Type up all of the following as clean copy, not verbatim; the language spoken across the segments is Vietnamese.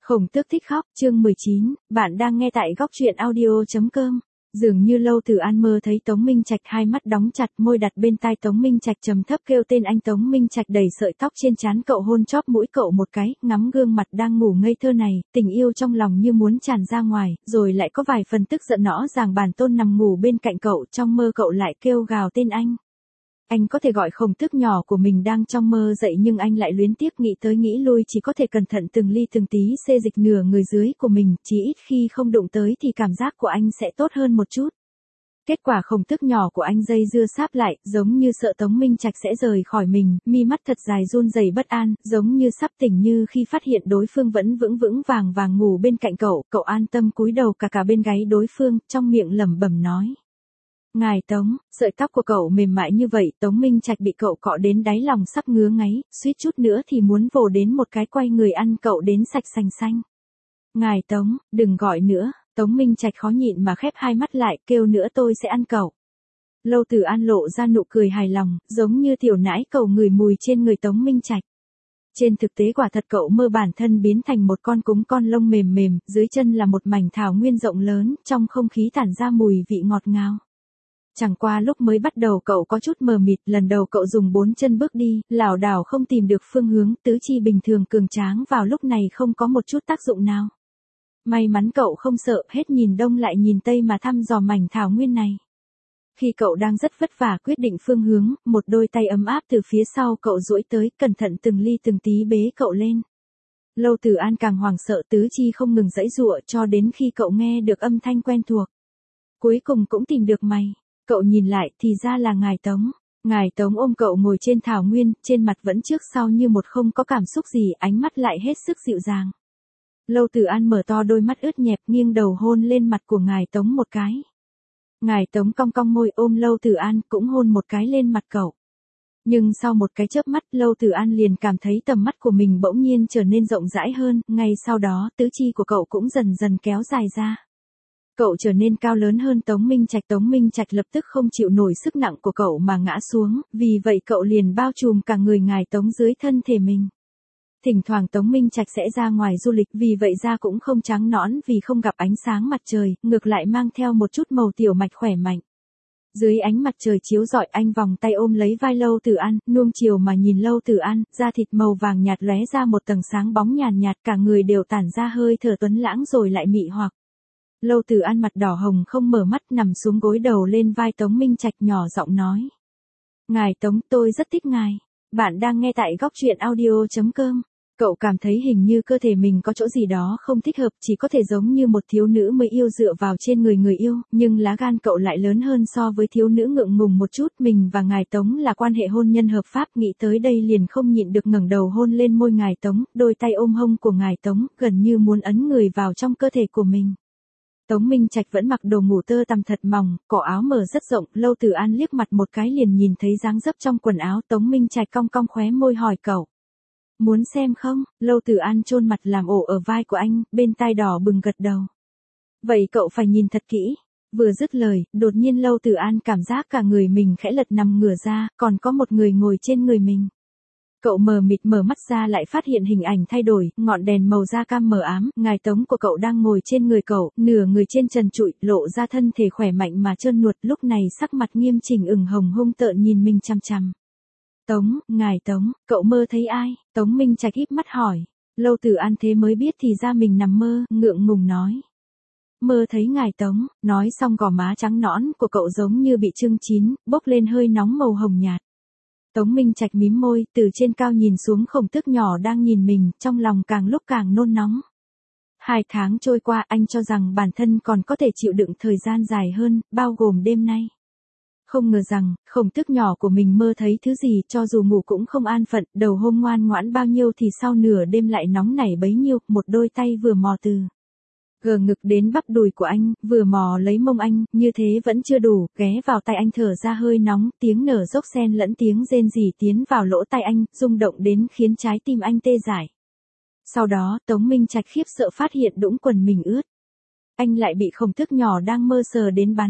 Khổng Tước thích khóc, chương 19, bạn đang nghe tại góc truyện audio.com. Dường như Lâu Tử An mơ thấy Tống Minh Trạch, hai mắt đóng chặt, môi đặt bên tai Tống Minh Trạch trầm thấp kêu tên anh. Tống Minh Trạch đẩy sợi tóc trên trán cậu, hôn chóp mũi cậu một cái, ngắm gương mặt đang ngủ ngây thơ này, tình yêu trong lòng như muốn tràn ra ngoài, rồi lại có vài phần tức giận rõ ràng. Bản Tôn nằm ngủ bên cạnh cậu, trong mơ cậu lại kêu gào tên anh. Anh có thể gọi Khổng Tước nhỏ của mình đang trong mơ dậy, nhưng anh lại luyến tiếc, nghĩ tới nghĩ lui, chỉ có thể cẩn thận từng ly từng tí xê dịch nửa người dưới của mình, chỉ ít khi không đụng tới thì cảm giác của anh sẽ tốt hơn một chút. Kết quả Khổng Tước nhỏ của anh dây dưa sáp lại, giống như sợ Tống Minh Trạch sẽ rời khỏi mình, mi mắt thật dài run rẩy bất an, giống như sắp tỉnh, như khi phát hiện đối phương vẫn vững vững vàng vàng ngủ bên cạnh cậu. Cậu an tâm cúi đầu cả bên gáy đối phương, trong miệng lẩm bẩm nói: Ngài Tống. Sợi tóc của cậu mềm mại như vậy, Tống Minh Trạch bị cậu cọ đến đáy lòng sắp ngứa ngáy, suýt chút nữa thì muốn vồ đến một cái quay người ăn cậu đến sạch sành xanh. Ngài Tống, đừng gọi nữa. Tống Minh Trạch khó nhịn mà khép hai mắt lại, kêu nữa tôi sẽ ăn cậu. Lâu Tử An lộ ra nụ cười hài lòng, giống như tiểu nãi cậu ngửi mùi trên người Tống Minh Trạch. Trên thực tế quả thật cậu mơ bản thân biến thành một con cúng con lông mềm mềm, dưới chân là một mảnh thảo nguyên rộng lớn, trong không khí tản ra mùi vị ngọt ngào. Chẳng qua lúc mới bắt đầu cậu có chút mờ mịt, lần đầu cậu dùng 4 chân bước đi, lảo đảo không tìm được phương hướng, tứ chi bình thường cường tráng vào lúc này không có một chút tác dụng nào. May mắn cậu không sợ, hết nhìn đông lại nhìn tây mà thăm dò mảnh thảo nguyên này. Khi cậu đang rất vất vả quyết định phương hướng, một đôi tay ấm áp từ phía sau cậu duỗi tới, cẩn thận từng ly từng tí bế cậu lên. Lâu Tử An càng hoảng sợ, tứ chi không ngừng giãy giụa, cho đến khi cậu nghe được âm thanh quen thuộc. Cuối cùng cũng tìm được mày. Cậu nhìn lại thì ra là ngài Tống. Ngài Tống ôm cậu ngồi trên thảo nguyên, trên mặt vẫn trước sau như một, không có cảm xúc gì, ánh mắt lại hết sức dịu dàng. Lâu Tử An mở to đôi mắt ướt nhẹp, nghiêng đầu hôn lên mặt của ngài Tống một cái. Ngài Tống cong cong môi ôm Lâu Tử An, cũng hôn một cái lên mặt cậu. Nhưng sau một cái chớp mắt, Lâu Tử An liền cảm thấy tầm mắt của mình bỗng nhiên trở nên rộng rãi hơn, ngay sau đó tứ chi của cậu cũng dần dần kéo dài ra. Cậu trở nên cao lớn hơn Tống Minh Trạch. Tống Minh Trạch lập tức không chịu nổi sức nặng của cậu mà ngã xuống, vì vậy cậu liền bao trùm cả người ngài Tống dưới thân thể mình. Thỉnh thoảng Tống Minh Trạch sẽ ra ngoài du lịch, vì vậy da cũng không trắng nõn vì không gặp ánh sáng mặt trời, ngược lại mang theo một chút màu tiểu mạch khỏe mạnh. Dưới ánh mặt trời chiếu rọi, anh vòng tay ôm lấy vai Lâu Tử An, nuông chiều mà nhìn Lâu Tử An, da thịt màu vàng nhạt lóe ra một tầng sáng bóng nhàn nhạt, cả người đều tản ra hơi thở tuấn lãng rồi lại mị hoặc. Lâu Tử An mặt đỏ hồng không mở mắt, nằm xuống gối đầu lên vai Tống Minh Trạch, nhỏ giọng nói: Ngài Tống, tôi rất thích ngài. Bạn đang nghe tại góc truyện audio.com. Cậu cảm thấy hình như cơ thể mình có chỗ gì đó không thích hợp, chỉ có thể giống như một thiếu nữ mới yêu dựa vào trên người người yêu, nhưng lá gan cậu lại lớn hơn so với thiếu nữ, ngượng ngùng một chút. Mình và ngài Tống là quan hệ hôn nhân hợp pháp, nghĩ tới đây liền không nhịn được ngẩng đầu hôn lên môi ngài Tống, đôi tay ôm hông của ngài Tống, gần như muốn ấn người vào trong cơ thể của mình. Tống Minh Trạch vẫn mặc đồ ngủ tơ tằm thật mỏng, cổ áo mở rất rộng. Lâu Tử An liếc mặt một cái liền nhìn thấy dáng dấp trong quần áo. Tống Minh Trạch cong cong khóe môi hỏi cậu: Muốn xem không? Lâu Tử An chôn mặt làm ổ ở vai của anh, bên tai đỏ bừng gật đầu. Vậy cậu phải nhìn thật kỹ. Vừa dứt lời, đột nhiên Lâu Tử An cảm giác cả người mình khẽ lật nằm ngửa ra, còn có một người ngồi trên người mình. Cậu mờ mịt mở mắt ra lại phát hiện hình ảnh thay đổi, ngọn đèn màu da cam mờ ám, ngài Tống của cậu đang ngồi trên người cậu, nửa người trên trần trụi, lộ ra thân thể khỏe mạnh mà trơn nuột, lúc này sắc mặt nghiêm chỉnh ửng hồng hung tợn nhìn mình chằm chằm. Tống, ngài Tống, cậu mơ thấy ai? Tống Minh Trạch híp mắt hỏi. Lâu Tử An thế mới biết thì ra mình nằm mơ, ngượng ngùng nói: Mơ thấy ngài Tống. Nói xong gò má trắng nõn của cậu giống như bị chưng chín, bốc lên hơi nóng màu hồng nhạt. Tống Minh Trạch mím môi, từ trên cao nhìn xuống Khổng Tước nhỏ đang nhìn mình, trong lòng càng lúc càng nôn nóng. 2 tháng trôi qua, anh cho rằng bản thân còn có thể chịu đựng thời gian dài hơn, bao gồm đêm nay. Không ngờ rằng, Khổng Tước nhỏ của mình mơ thấy thứ gì, cho dù ngủ cũng không an phận, đầu hôm ngoan ngoãn bao nhiêu thì sau nửa đêm lại nóng nảy bấy nhiêu, một đôi tay vừa mò từ gờ ngực đến bắp đùi của anh, vừa mò lấy mông anh, như thế vẫn chưa đủ, ghé vào tay anh thở ra hơi nóng, tiếng nở dốc xen lẫn tiếng rên rỉ tiến vào lỗ tai anh, rung động đến khiến trái tim anh tê dại. Sau đó, Tống Minh Trạch khiếp sợ phát hiện đũng quần mình ướt. Anh lại bị Khổng Tước nhỏ đang mơ sờ đến bắn.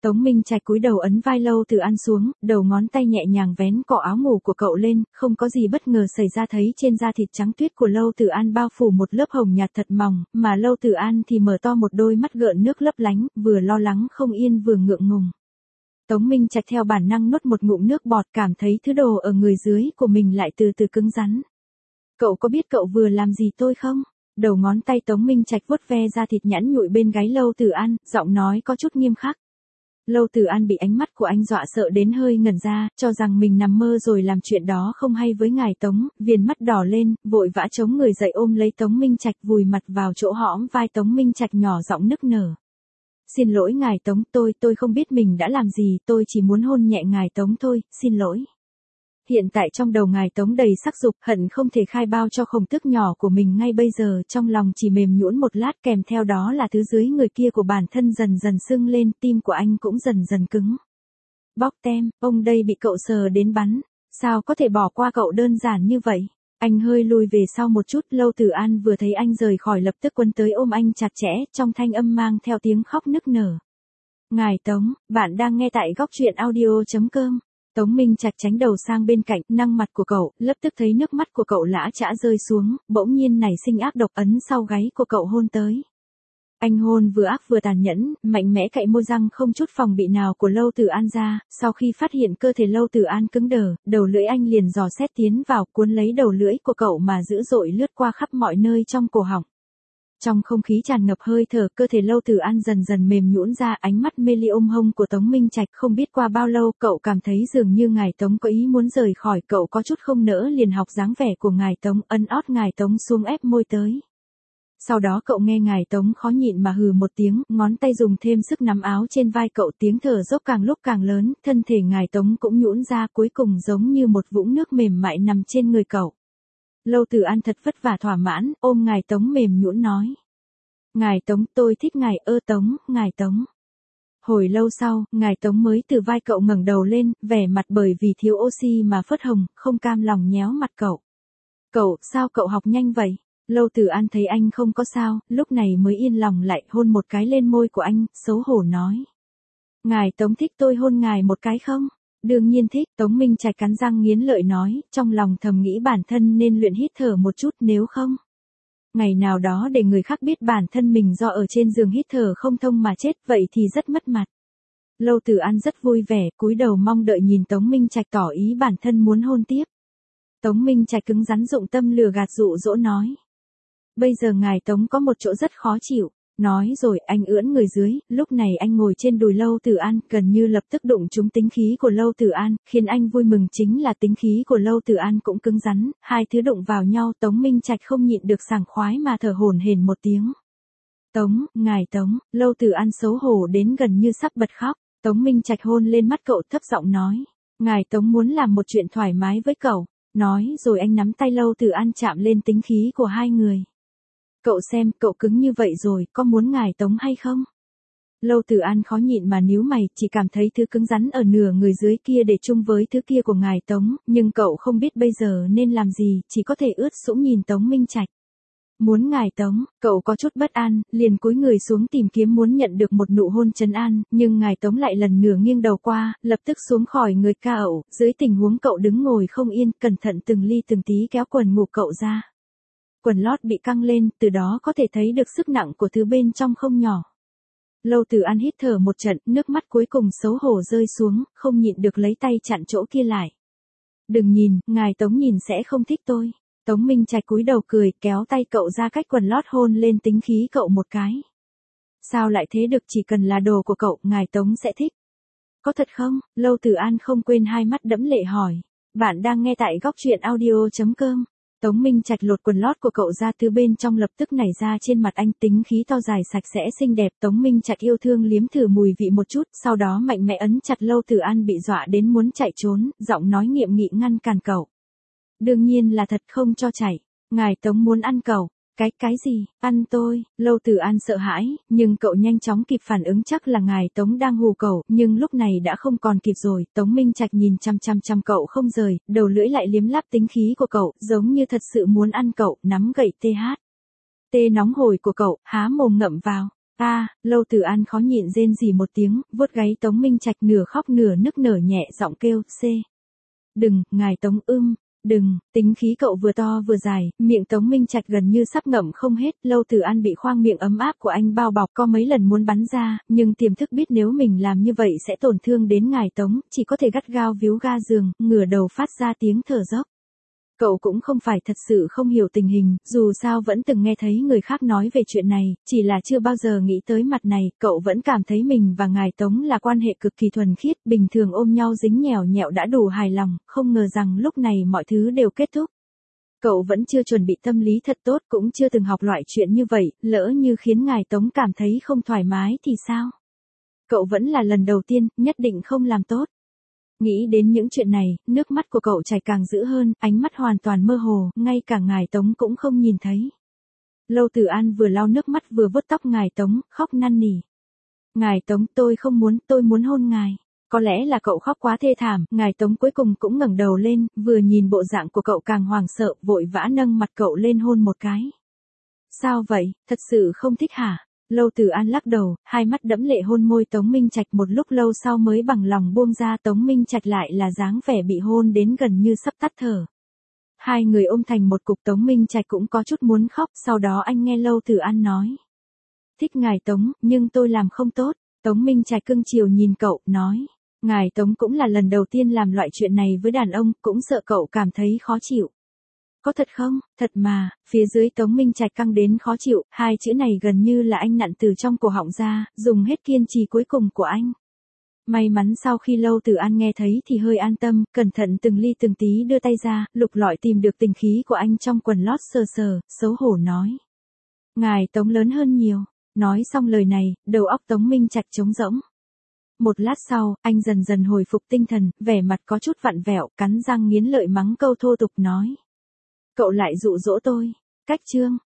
Tống Minh Trạch cúi đầu ấn vai Lâu Tử An xuống, đầu ngón tay nhẹ nhàng vén cọ áo ngủ của cậu lên, không có gì bất ngờ xảy ra thấy trên da thịt trắng tuyết của Lâu Tử An bao phủ một lớp hồng nhạt thật mỏng, mà Lâu Tử An thì mở to một đôi mắt gợn nước lấp lánh, vừa lo lắng không yên vừa ngượng ngùng. Tống Minh Trạch theo bản năng nuốt một ngụm nước bọt, cảm thấy thứ đồ ở người dưới của mình lại từ từ cứng rắn. Cậu có biết cậu vừa làm gì tôi không? Đầu ngón tay Tống Minh Trạch vuốt ve da thịt nhẵn nhụi bên gáy Lâu Tử An, giọng nói có chút nghiêm khắc. Lâu Tử An bị ánh mắt của anh dọa sợ đến hơi ngẩn ra, cho rằng mình nằm mơ rồi làm chuyện đó không hay với ngài Tống, viền mắt đỏ lên, vội vã chống người dậy ôm lấy Tống Minh Trạch vùi mặt vào chỗ hõm vai Tống Minh Trạch nhỏ giọng nức nở. Xin lỗi ngài Tống, tôi không biết mình đã làm gì, tôi chỉ muốn hôn nhẹ ngài Tống thôi, xin lỗi. Hiện tại trong đầu ngài Tống đầy sắc dục, hận không thể khai bao cho khổng tước nhỏ của mình ngay bây giờ, trong lòng chỉ mềm nhũn một lát, kèm theo đó là thứ dưới người kia của bản thân dần dần sưng lên, tim của anh cũng dần dần cứng. Bóc tem, ông đây bị cậu sờ đến bắn, sao có thể bỏ qua cậu đơn giản như vậy? Anh hơi lùi về sau một chút, Lâu Tử An vừa thấy anh rời khỏi lập tức quấn tới ôm anh chặt chẽ, trong thanh âm mang theo tiếng khóc nức nở. Ngài Tống, bạn đang nghe tại góc truyện audio.com. Tống Minh Trạch tránh đầu sang bên cạnh, nâng mặt của cậu, lập tức thấy nước mắt của cậu lã chã rơi xuống, bỗng nhiên nảy sinh ác độc ấn sau gáy của cậu hôn tới. Anh hôn vừa ác vừa tàn nhẫn, mạnh mẽ cạy môi răng không chút phòng bị nào của Lâu Tử An ra, sau khi phát hiện cơ thể Lâu Tử An cứng đờ, đầu lưỡi anh liền dò xét tiến vào, cuốn lấy đầu lưỡi của cậu mà dữ dội lướt qua khắp mọi nơi trong cổ họng. Trong không khí tràn ngập hơi thở, cơ thể Lâu Tử An dần dần mềm nhũn ra, ánh mắt mê ly ôm hông của Tống Minh Trạch, không biết qua bao lâu, cậu cảm thấy dường như ngài Tống có ý muốn rời khỏi, cậu có chút không nỡ liền học dáng vẻ của ngài Tống, ấn ót ngài Tống xuống ép môi tới. Sau đó cậu nghe ngài Tống khó nhịn mà hừ một tiếng, ngón tay dùng thêm sức nắm áo trên vai cậu, tiếng thở dốc càng lúc càng lớn, thân thể ngài Tống cũng nhũn ra, cuối cùng giống như một vũng nước mềm mại nằm trên người cậu. Lâu Tử An thật vất vả thỏa mãn, ôm ngài Tống mềm nhũn nói. Ngài Tống, tôi thích ngài Tống, ngài Tống. Hồi lâu sau, ngài Tống mới từ vai cậu ngẩng đầu lên, vẻ mặt bởi vì thiếu oxy mà phớt hồng, không cam lòng nhéo mặt cậu. Cậu, sao cậu học nhanh vậy? Lâu Tử An thấy anh không có sao, lúc này mới yên lòng lại, hôn một cái lên môi của anh, xấu hổ nói. Ngài Tống thích tôi hôn ngài một cái không? Đương nhiên thích, Tống Minh Trạch cắn răng nghiến lợi nói, trong lòng thầm nghĩ bản thân nên luyện hít thở một chút, nếu không. Ngày nào đó để người khác biết bản thân mình do ở trên giường hít thở không thông mà chết, vậy thì rất mất mặt. Lâu Tử An rất vui vẻ, cúi đầu mong đợi nhìn Tống Minh Trạch tỏ ý bản thân muốn hôn tiếp. Tống Minh Trạch cứng rắn dụng tâm lừa gạt dụ dỗ nói. Bây giờ ngài Tống có một chỗ rất khó chịu. Nói rồi anh ưỡn người dưới, lúc này anh ngồi trên đùi Lâu Tử An, gần như lập tức đụng trúng tính khí của Lâu Tử An, khiến anh vui mừng chính là tính khí của Lâu Tử An cũng cứng rắn, hai thứ đụng vào nhau, Tống Minh Trạch không nhịn được sảng khoái mà thở hổn hển một tiếng. Tống, ngài Tống, Lâu Tử An xấu hổ đến gần như sắp bật khóc, Tống Minh Trạch hôn lên mắt cậu thấp giọng nói, ngài Tống muốn làm một chuyện thoải mái với cậu, nói rồi anh nắm tay Lâu Tử An chạm lên tính khí của hai người. Cậu xem, cậu cứng như vậy rồi, có muốn ngài Tống hay không? Lâu Tử An khó nhịn mà níu mày, chỉ cảm thấy thứ cứng rắn ở nửa người dưới kia để chung với thứ kia của ngài Tống, nhưng cậu không biết bây giờ nên làm gì, chỉ có thể ướt sũng nhìn Tống Minh Trạch. Muốn ngài Tống, cậu có chút bất an, liền cúi người xuống tìm kiếm muốn nhận được một nụ hôn trấn an, nhưng ngài Tống lại lần nửa nghiêng đầu qua, lập tức xuống khỏi người cậu, dưới tình huống cậu đứng ngồi không yên, cẩn thận từng ly từng tí kéo quần ngủ cậu ra. Quần lót bị căng lên, từ đó có thể thấy được sức nặng của thứ bên trong không nhỏ. Lâu Tử An hít thở một trận, nước mắt cuối cùng xấu hổ rơi xuống, không nhịn được lấy tay chặn chỗ kia lại. Đừng nhìn, ngài Tống nhìn sẽ không thích tôi. Tống Minh Trạch cúi đầu cười, kéo tay cậu ra cách quần lót hôn lên tính khí cậu một cái. Sao lại thế được, chỉ cần là đồ của cậu, ngài Tống sẽ thích. Có thật không? Lâu Tử An không quên hai mắt đẫm lệ hỏi. Bạn đang nghe tại góc truyện audio.com. Tống Minh Trạch lột quần lót của cậu ra, từ bên trong lập tức nảy ra trên mặt anh, tính khí to dài sạch sẽ xinh đẹp. Tống Minh Trạch yêu thương liếm thử mùi vị một chút, sau đó mạnh mẽ ấn chặt Lâu Tử An bị dọa đến muốn chạy trốn, giọng nói nghiêm nghị ngăn cản cậu. Đương nhiên là thật, không cho chạy. Ngài Tống muốn ăn cậu. Cái gì, ăn tôi? Lâu Tử An sợ hãi, nhưng cậu nhanh chóng kịp phản ứng chắc là ngài Tống đang hù cậu, nhưng lúc này đã không còn kịp rồi. Tống Minh Trạch nhìn chăm cậu không rời, đầu lưỡi lại liếm láp tính khí của cậu, giống như thật sự muốn ăn cậu, nắm gậy TH. Tê nóng hổi của cậu, há mồm ngậm vào. Lâu Tử An khó nhịn rên rỉ một tiếng, vuốt gáy Tống Minh Trạch nửa khóc nửa nức nở nhẹ giọng kêu, Đừng, ngài Tống đừng, tính khí cậu vừa to vừa dài, miệng Tống Minh Trạch gần như sắp ngậm không hết, Lâu Tử An bị khoang miệng ấm áp của anh bao bọc có mấy lần muốn bắn ra, nhưng tiềm thức biết nếu mình làm như vậy sẽ tổn thương đến ngài Tống, chỉ có thể gắt gao víu ga giường, ngửa đầu phát ra tiếng thở dốc. Cậu cũng không phải thật sự không hiểu tình hình, dù sao vẫn từng nghe thấy người khác nói về chuyện này, chỉ là chưa bao giờ nghĩ tới mặt này, cậu vẫn cảm thấy mình và ngài Tống là quan hệ cực kỳ thuần khiết, bình thường ôm nhau dính nhèo nhẹo đã đủ hài lòng, không ngờ rằng lúc này mọi thứ đều kết thúc. Cậu vẫn chưa chuẩn bị tâm lý thật tốt, cũng chưa từng học loại chuyện như vậy, lỡ như khiến ngài Tống cảm thấy không thoải mái thì sao? Cậu vẫn là lần đầu tiên, nhất định không làm tốt. Nghĩ đến những chuyện này, nước mắt của cậu chảy càng dữ hơn, ánh mắt hoàn toàn mơ hồ, ngay cả ngài Tống cũng không nhìn thấy. Lâu Tử An vừa lau nước mắt vừa vuốt tóc ngài Tống, khóc năn nỉ. Ngài Tống, tôi không muốn, tôi muốn hôn ngài. Có lẽ là cậu khóc quá thê thảm, ngài Tống cuối cùng cũng ngẩng đầu lên, vừa nhìn bộ dạng của cậu càng hoảng sợ, vội vã nâng mặt cậu lên hôn một cái. Sao vậy, thật sự không thích hả? Lâu Tử An lắc đầu, hai mắt đẫm lệ hôn môi Tống Minh Trạch một lúc lâu sau mới bằng lòng buông ra. Tống Minh Trạch lại là dáng vẻ bị hôn đến gần như sắp tắt thở. Hai người ôm thành một cục, Tống Minh Trạch cũng có chút muốn khóc, sau đó anh nghe Lâu Tử An nói. Thích ngài Tống, nhưng tôi làm không tốt. Tống Minh Trạch cưng chiều nhìn cậu, nói. Ngài Tống cũng là lần đầu tiên làm loại chuyện này với đàn ông, cũng sợ cậu cảm thấy khó chịu. Có thật không? Thật mà, phía dưới Tống Minh Trạch căng đến khó chịu, hai chữ này gần như là anh nặn từ trong cổ họng ra, dùng hết kiên trì cuối cùng của anh. May mắn sau khi Lâu Tử An nghe thấy thì hơi an tâm, cẩn thận từng ly từng tí đưa tay ra, lục lọi tìm được tình khí của anh trong quần lót sờ sờ, xấu hổ nói. Ngài Tống lớn hơn nhiều. Nói xong lời này, đầu óc Tống Minh Trạch trống rỗng. Một lát sau, anh dần dần hồi phục tinh thần, vẻ mặt có chút vặn vẹo, cắn răng nghiến lợi mắng câu thô tục nói. Cậu lại dụ dỗ tôi. Cách chương.